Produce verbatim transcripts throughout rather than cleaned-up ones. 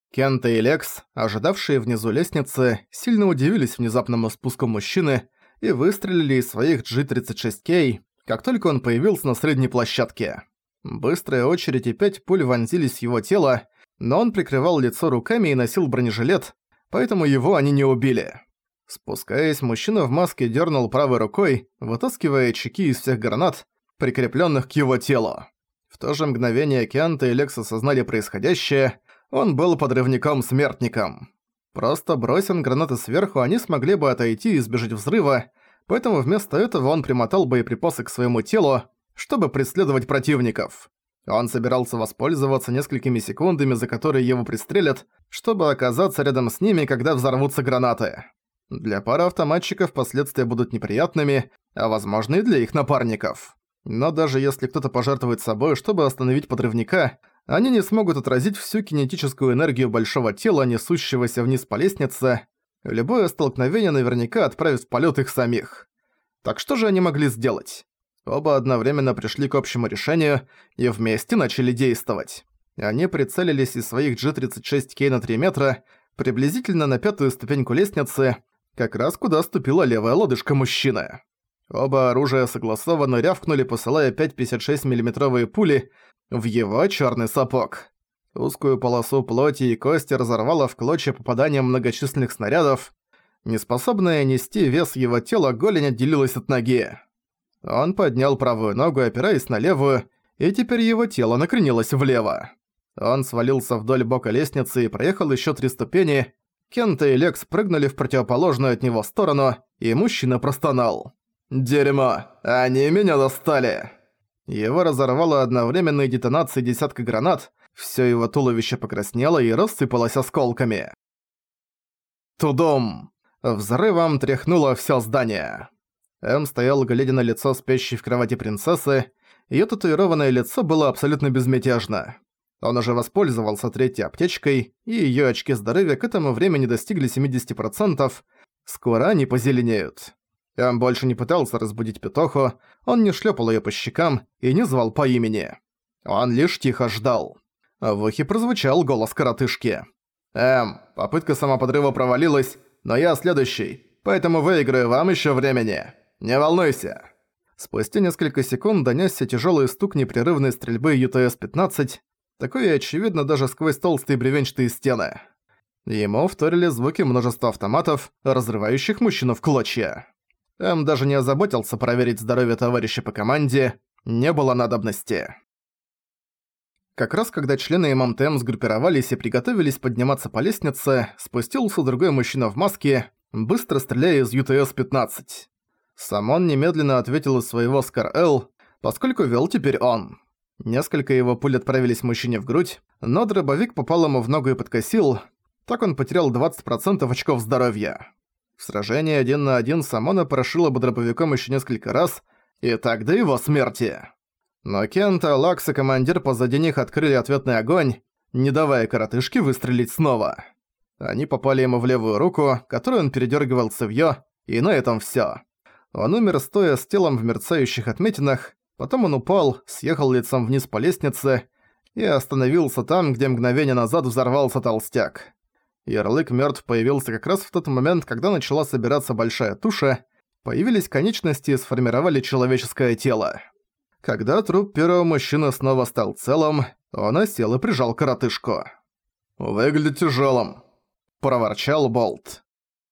Кента и Лекс, ожидавшие внизу лестницы, сильно удивились внезапному спуску мужчины и выстрелили из своих джи тридцать шесть кей, как только он появился на средней площадке. Быстрая очередь и пять пуль вонзились в его тело, но он прикрывал лицо руками и носил бронежилет, поэтому его они не убили. Спускаясь, мужчина в маске дернул правой рукой, вытаскивая чеки из всех гранат, прикрепленных к его телу. В то же мгновение Кента и Лекс осознали происходящее. Он был подрывником-смертником. Просто бросив гранаты сверху, они смогли бы отойти и избежать взрыва, поэтому вместо этого он примотал боеприпасы к своему телу, чтобы преследовать противников. Он собирался воспользоваться несколькими секундами, за которые его пристрелят, чтобы оказаться рядом с ними, когда взорвутся гранаты. Для пары автоматчиков последствия будут неприятными, а возможно и для их напарников. Но даже если кто-то пожертвует собой, чтобы остановить подрывника, они не смогут отразить всю кинетическую энергию большого тела, несущегося вниз по лестнице. Любое столкновение наверняка отправит в полет их самих. Так что же они могли сделать? Оба одновременно пришли к общему решению и вместе начали действовать. Они прицелились из своих джи тридцать шесть кей на три метра, приблизительно на пятую ступеньку лестницы, как раз куда ступила левая лодыжка мужчины. Оба оружия согласованно рявкнули, посылая пять пятьдесят шесть миллиметровые пули в его чёрный сапог. Узкую полосу плоти и кости разорвало в клочья попаданием многочисленных снарядов. Неспособная нести вес его тела, голень отделилась от ноги. Он поднял правую ногу, опираясь на левую, и теперь его тело накренилось влево. Он свалился вдоль бока лестницы и проехал ещё три ступени. Кента и Лекс прыгнули в противоположную от него сторону, и мужчина простонал. «Дерьмо! Они меня достали!» Его разорвало одновременной детонацией десятка гранат, всё его туловище покраснело и рассыпалось осколками. Тудум! Взрывом тряхнуло всё здание. М стоял, глядя на лицо спящей в кровати принцессы. Её татуированное лицо было абсолютно безмятежно. Он уже воспользовался третьей аптечкой, и её очки здоровья к этому времени достигли семьдесят процентов. Скоро они позеленеют. М больше не пытался разбудить Петоху, он не шлёпал её по щекам и не звал по имени. Он лишь тихо ждал. В ухе прозвучал голос коротышки. «Эм, попытка самоподрыва провалилась, но я следующий, поэтому выиграю вам ещё времени. Не волнуйся». Спустя несколько секунд донёсся тяжёлый стук непрерывной стрельбы ю тэ эс пятнадцать, такое очевидно даже сквозь толстые бревенчатые стены. Ему вторили звуки множества автоматов, разрывающих мужчину в клочья. М даже не озаботился проверить здоровье товарища по команде, не было надобности. Как раз когда члены эм эм тэ эм сгруппировались и приготовились подниматься по лестнице, спустился другой мужчина в маске, быстро стреляя из ю тэ эс пятнадцать. Сам он немедленно ответил из своего Скар-Л, поскольку вел теперь он. Несколько его пуль отправились мужчине в грудь, но дробовик попал ему в ногу и подкосил, так он потерял двадцать процентов очков здоровья. В сражении один на один Самона прошила бы дробовиком ещё несколько раз, и так до его смерти. Но Кента, Лакс и командир позади них открыли ответный огонь, не давая коротышке выстрелить снова. Они попали ему в левую руку, которую он передёргивал цевьё, и на этом всё. Он умер, стоя с телом в мерцающих отметинах, потом он упал, съехал лицом вниз по лестнице и остановился там, где мгновение назад взорвался толстяк. Ярлык «Мёртв» появился как раз в тот момент, когда начала собираться большая туша, появились конечности и сформировали человеческое тело. Когда труп первого мужчины снова стал целым, он осел и прижал коротышку. «Выглядит тяжелым», – проворчал Болт.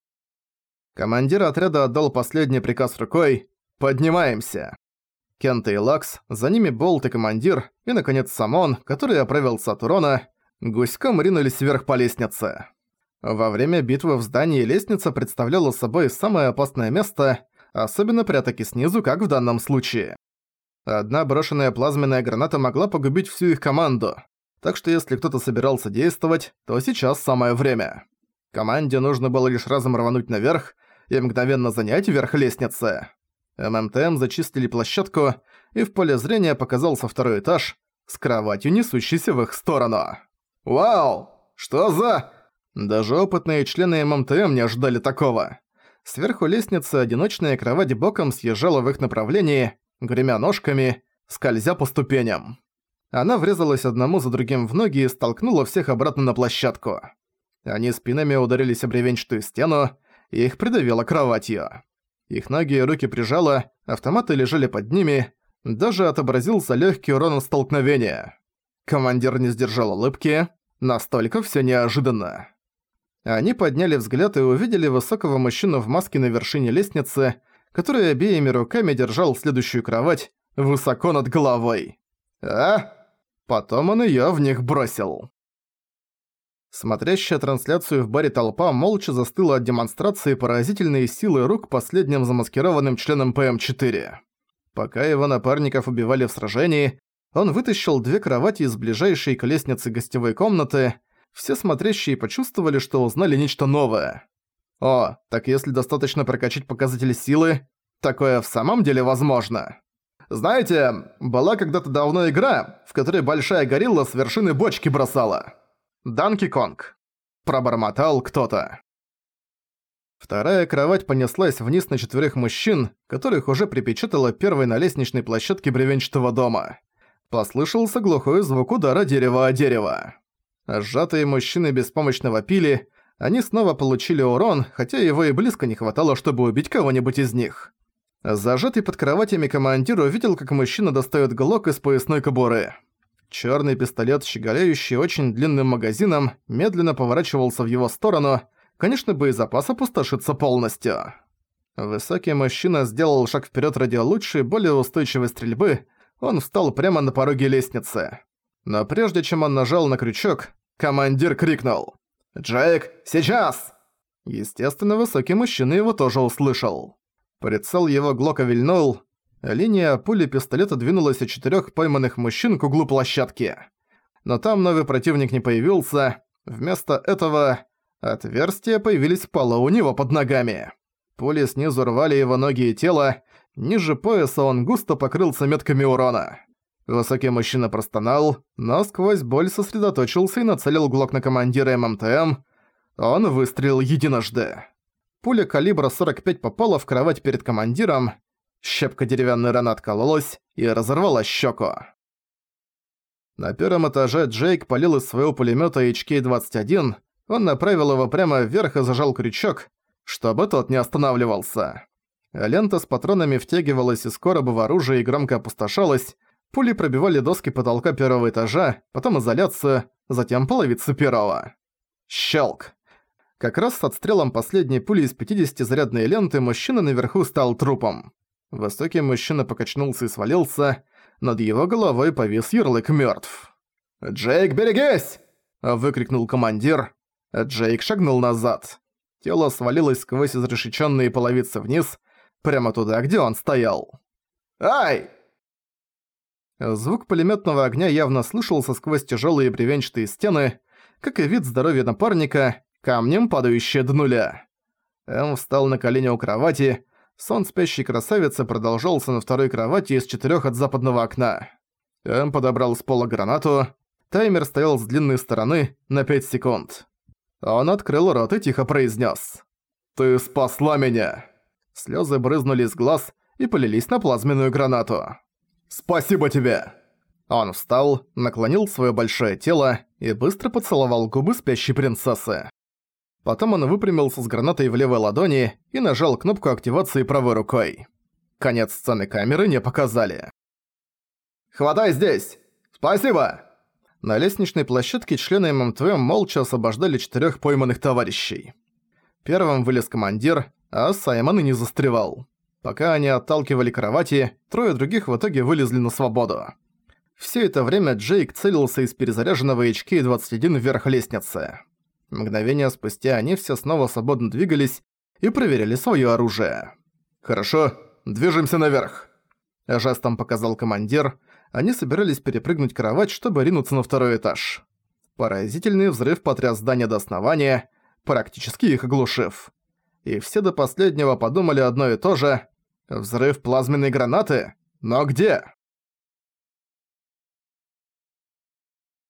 Командир отряда отдал последний приказ рукой «Поднимаемся». Кента и Лакс, за ними Болт и командир, и, наконец, Самон, который оправился от урона, гуськом ринулись вверх по лестнице. Во время битвы в здании лестница представляла собой самое опасное место, особенно при атаке снизу, как в данном случае. Одна брошенная плазменная граната могла погубить всю их команду, так что если кто-то собирался действовать, то сейчас самое время. Команде нужно было лишь разом рвануть наверх и мгновенно занять верх лестницы. эм эм тэ эм зачистили площадку, и в поле зрения показался второй этаж с кроватью, несущейся в их сторону. «Вау! Что за...» Даже опытные члены эм эм тэ эм не ожидали такого. Сверху лестницы одиночная кровать боком съезжала в их направлении, гремя ножками, скользя по ступеням. Она врезалась одному за другим в ноги и столкнула всех обратно на площадку. Они спинами ударились об бревенчатую стену, и их придавило кроватью. Их ноги и руки прижало, автоматы лежали под ними, даже отобразился легкий урон от столкновения. Командир не сдержал улыбки, настолько все неожиданно. Они подняли взгляд и увидели высокого мужчину в маске на вершине лестницы, который обеими руками держал следующую кровать высоко над головой. А? Потом он её в них бросил. Смотрящая трансляцию в баре толпа молча застыла от демонстрации поразительной силы рук последним замаскированным членом П М четыре. Пока его напарников убивали в сражении, он вытащил две кровати из ближайшей к лестнице гостевой комнаты. Все смотрящие почувствовали, что узнали нечто новое. О, так если достаточно прокачать показатель силы, такое в самом деле возможно. Знаете, была когда-то давно игра, в которой большая горилла с вершины бочки бросала. Данки Конг. Пробормотал кто-то. Вторая кровать понеслась вниз на четверых мужчин, которых уже припечатала первой на лестничной площадке бревенчатого дома. Послышался глухой звук удара дерева о дерево. Сжатые мужчины беспомощно вопили, они снова получили урон, хотя его и близко не хватало, чтобы убить кого-нибудь из них. Зажатый под кроватями командир увидел, как мужчина достает глок из поясной кобуры. Чёрный пистолет, щеголяющий очень длинным магазином, медленно поворачивался в его сторону. Конечно, боезапас опустошится полностью. Высокий мужчина сделал шаг вперед ради лучшей, более устойчивой стрельбы. Он встал прямо на пороге лестницы. Но прежде чем он нажал на крючок, командир крикнул: «Джейк, сейчас!» Естественно, высокий мужчина его тоже услышал. Прицел его глока вильнул. Линия пули пистолета двинулась от четырёх пойманных мужчин к углу площадки. Но там новый противник не появился. Вместо этого отверстия появились в полу у него под ногами. Пули снизу рвали его ноги и тело. Ниже пояса он густо покрылся метками урона. Высокий мужчина простонал, но сквозь боль сосредоточился и нацелил глок на командира М М Т М. Он выстрелил единожды. Пуля калибра сорок пять попала в кровать перед командиром. Щепка деревянной раны откололась и разорвала щеку. На первом этаже Джейк палил из своего пулемёта Эйч Кей двадцать один. Он направил его прямо вверх и зажал крючок, чтобы тот не останавливался. Лента с патронами втягивалась из короба в оружие и громко опустошалась. Пули пробивали доски потолка первого этажа, потом изоляцию, затем половицу первого. Щелк. Как раз с отстрелом последней пули из пятидесятизарядной ленты мужчина наверху стал трупом. Высокий мужчина покачнулся и свалился, над его головой повис ярлык «Мёртв». «Джейк, берегись!» – выкрикнул командир. Джейк шагнул назад. Тело свалилось сквозь изрешеченные половицы вниз, прямо туда, где он стоял. «Ай!» Звук пулемётного огня явно слышался сквозь тяжёлые бревенчатые стены, как и вид здоровья напарника, камнем падающее до нуля. М встал на колени у кровати. Сон спящей красавицы продолжался на второй кровати из четырёх от западного окна. М подобрал с пола гранату. Таймер стоял с длинной стороны на пять секунд. Он открыл рот и тихо произнес: «Ты спасла меня!» Слёзы брызнули из глаз и полились на плазменную гранату. «Спасибо тебе!» Он встал, наклонил своё большое тело и быстро поцеловал губы спящей принцессы. Потом он выпрямился с гранатой в левой ладони и нажал кнопку активации правой рукой. Конец сцены камеры не показали. «Хватай здесь! Спасибо!» На лестничной площадке члены М М Т М молча освобождали четырёх пойманных товарищей. Первым вылез командир, а Саймон и не застревал. Пока они отталкивали кровати, трое других в итоге вылезли на свободу. Все это время Джейк целился из перезаряженного Эйч Кей двадцать один вверх лестницы. Мгновение спустя они все снова свободно двигались и проверяли своё оружие. «Хорошо, движемся наверх», – жестом показал командир. Они собирались перепрыгнуть кровать, чтобы ринуться на второй этаж. Поразительный взрыв потряс здание до основания, практически их оглушив. И все до последнего подумали одно и то же. Взрыв плазменной гранаты? Но где?